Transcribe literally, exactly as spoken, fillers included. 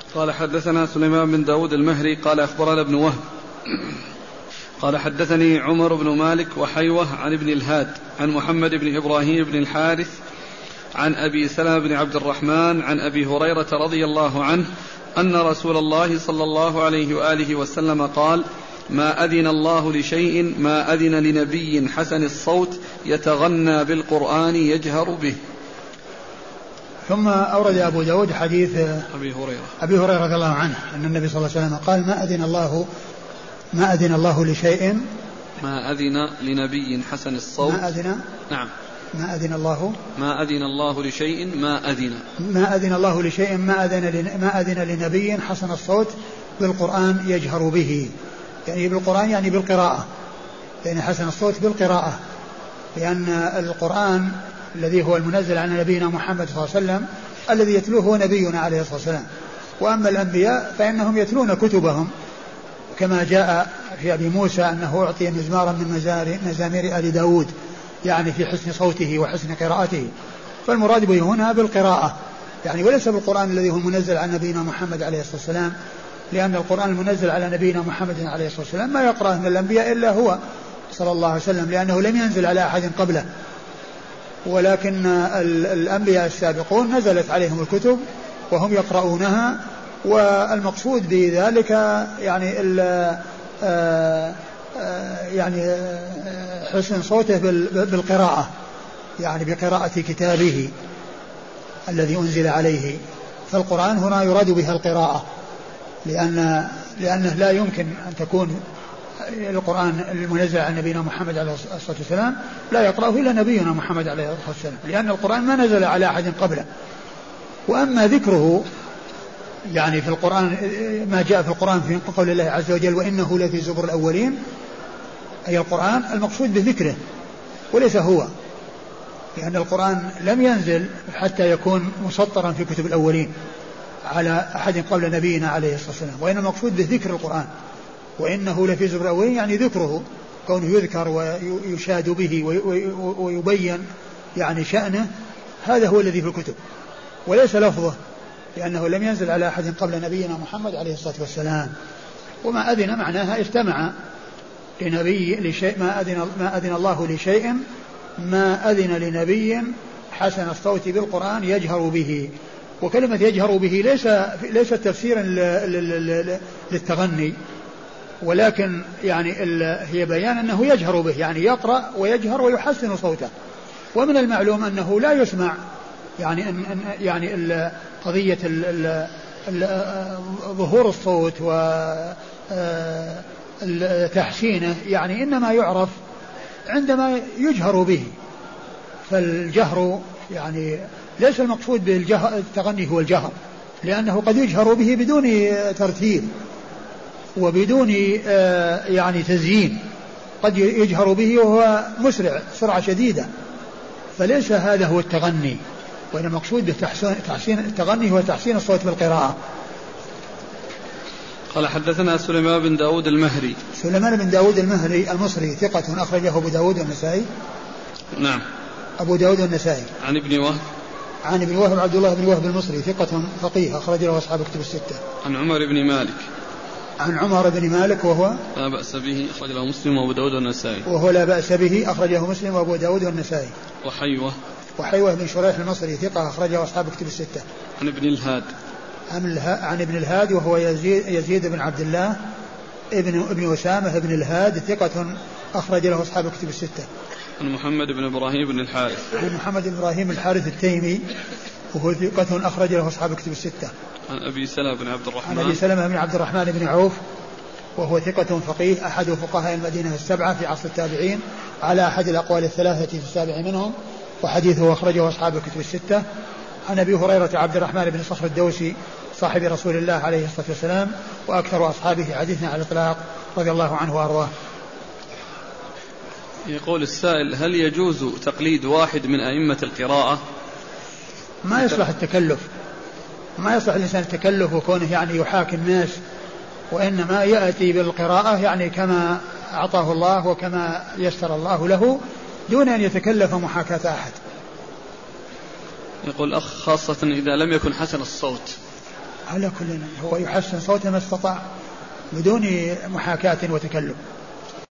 قال حدثنا سليمان بن داود المهري قال أخبرنا ابن وهب قال حدثني عمر بن مالك وحيوة عن ابن الهاد عن محمد بن إبراهيم بن الحارث عن أبي سلمة بن عبد الرحمن عن أبي هريرة رضي الله عنه أن رسول الله صلى الله عليه وآله وسلم قال: ما أذن الله لشيء ما أذن لنبي حسن الصوت يتغنى بالقرآن يجهر به. ثم أورد أبو داود حديث أبي هريرة أبي هريرة رضي الله عنه أن النبي صلى الله عليه وسلم قال: ما أذن الله ما أذن الله لشيء ما أذن لنبي حسن الصوت ما أذن نعم ما أذن الله ما أذن الله لشيء ما أذن ما أذن الله لشيء ما أذن ما أذن لنبي حسن الصوت بالقرآن يجهر به، يعني بالقرآن يعني بالقراءة، يعني حسن الصوت بالقراءة، لأن القرآن الذي هو المنزل على نبينا محمد صلى الله عليه وسلم الذي يتلوه هو نبينا عليه الصلاة والسلام. وأما الأنبياء فإنهم يتلون كتبهم كما جاء في أبي موسى أنه أعطي مزمارا من مزامير آل داود، يعني في حسن صوته وحسن قراءته. فالمراد به هنا بالقراءة يعني، وليس بالقرآن الذي هو المنزل على نبينا محمد عليه الصلاة والسلام، لأن القرآن المنزل على نبينا محمد عليه الصلاة والسلام ما يقرأه من الأنبياء إلا هو صلى الله عليه وسلم، لأنه لم ينزل على أحد قبله. ولكن الأنبياء السابقون نزلت عليهم الكتب وهم يقرؤونها، والمقصود بذلك يعني ال يعني حسن صوته بالقراءة، يعني بقراءة كتابه الذي أنزل عليه. فالقرآن هنا يراد بها القراءة، لأن لأنه لا يمكن أن تكون القرآن المنزل على نبينا محمد عليه الصلاة والسلام لا يقرأه إلا نبينا محمد عليه الصلاة والسلام، لأن القرآن ما نزل على أحد قبله. وأما ذكره يعني في القرآن ما جاء في القرآن في قول الله عز وجل: وإنه لفي زبر الأولين، أي القرآن المقصود بذكره وليس هو، لأن القرآن لم ينزل حتى يكون مسطرا في كتب الأولين على أحد قبل نبينا عليه الصلاة والسلام، وإن المقصود بذكر القرآن. وإنه لفي زبر الأولين يعني ذكره، كونه يذكر ويشاد به ويبين يعني شأنه، هذا هو الذي في الكتب وليس لفظه، لأنه لم ينزل على أحد قبل نبينا محمد عليه الصلاة والسلام. وما أذن معناها استمع لنبي لشيء ما أذن, ما أذن الله لشيء ما أذن لنبي حسن الصوت بالقرآن يجهر به. وكلمة يجهر به ليس ليس تفسيرا للتغني، ولكن يعني هي بيان أنه يجهر به، يعني يقرأ ويجهر ويحسن صوته. ومن المعلوم أنه لا يسمع يعني أن يعني ال قضية ال ال ظهور الصوت وتحسينه يعني إنما يعرف عندما يجهر به. فالجهر يعني ليس المقصود بالتغني هو الجهر، لأنه قد يجهر به بدون ترتيب وبدون يعني تزيين، قد يجهر به وهو مسرع سرعة شديدة، فليس هذا هو التغني، وإن المقصود بتحسين التغني هو تحسين الصوت بالقراءة. قال حدثنا سليمان بن داود المهري. سليمان بن داود المهري المصري ثقة أخرجه أبو داود والنسائي. نعم. أبو داود والنسائي. عن ابن وهب. عن ابن وهب عبد الله بن وهب المصري ثقة فقيه أخرج له أصحاب كتب الستة. عن عمر بن مالك. عن عمر بن مالك وهو لا بأس به أخرج له مسلم وأبو داود والنسائي. وهو لا بأس به أخرجه مسلم وأبو داود والنسائي. وحيوة. وحيوة بن شريح المصري ثقة أخرجه أصحاب كتب الستة. عن ابن الهاد. عن ابن الهاد وهو يزيد, يزيد بن عبد الله ابن ابن أسامة بن الهاد ثقة أخرج له أصحاب كتب الستة. عن محمد بن إبراهيم بن الحارث. عن محمد بن إبراهيم الحارث التيمي وهو ثقة أخرج له أصحاب كتب الستة. عن أبي سلمة بن عبد الرحمن. عن أبي سلمة بن عبد الرحمن بن عوف وهو ثقة فقيه أحد فقهاء المدينة السبعة في عصر التابعين على أحد الأقوال الثلاثة في السابع منهم، وحديثه أخرجه أصحاب الكتب الستة. عن أبي هريرة عبد الرحمن بن صخر الدوسي صاحب رسول الله عليه الصلاة والسلام وأكثر أصحابه حديثنا على الإطلاق رضي الله عنه وأرضاه. يقول السائل: هل يجوز تقليد واحد من أئمة القراءة؟ ما يصلح التكلف، ما يصلح الإنسان التكلف وكونه يعني يحاكي الناس، وإنما يأتي بالقراءة يعني كما أعطاه الله وكما يسر الله له دون أن يتكلف محاكاة أحد. يقول أخ: خاصة إذا لم يكن حسن الصوت. على كل هو يحسن صوته ما استطاع بدون محاكاة وتكلف.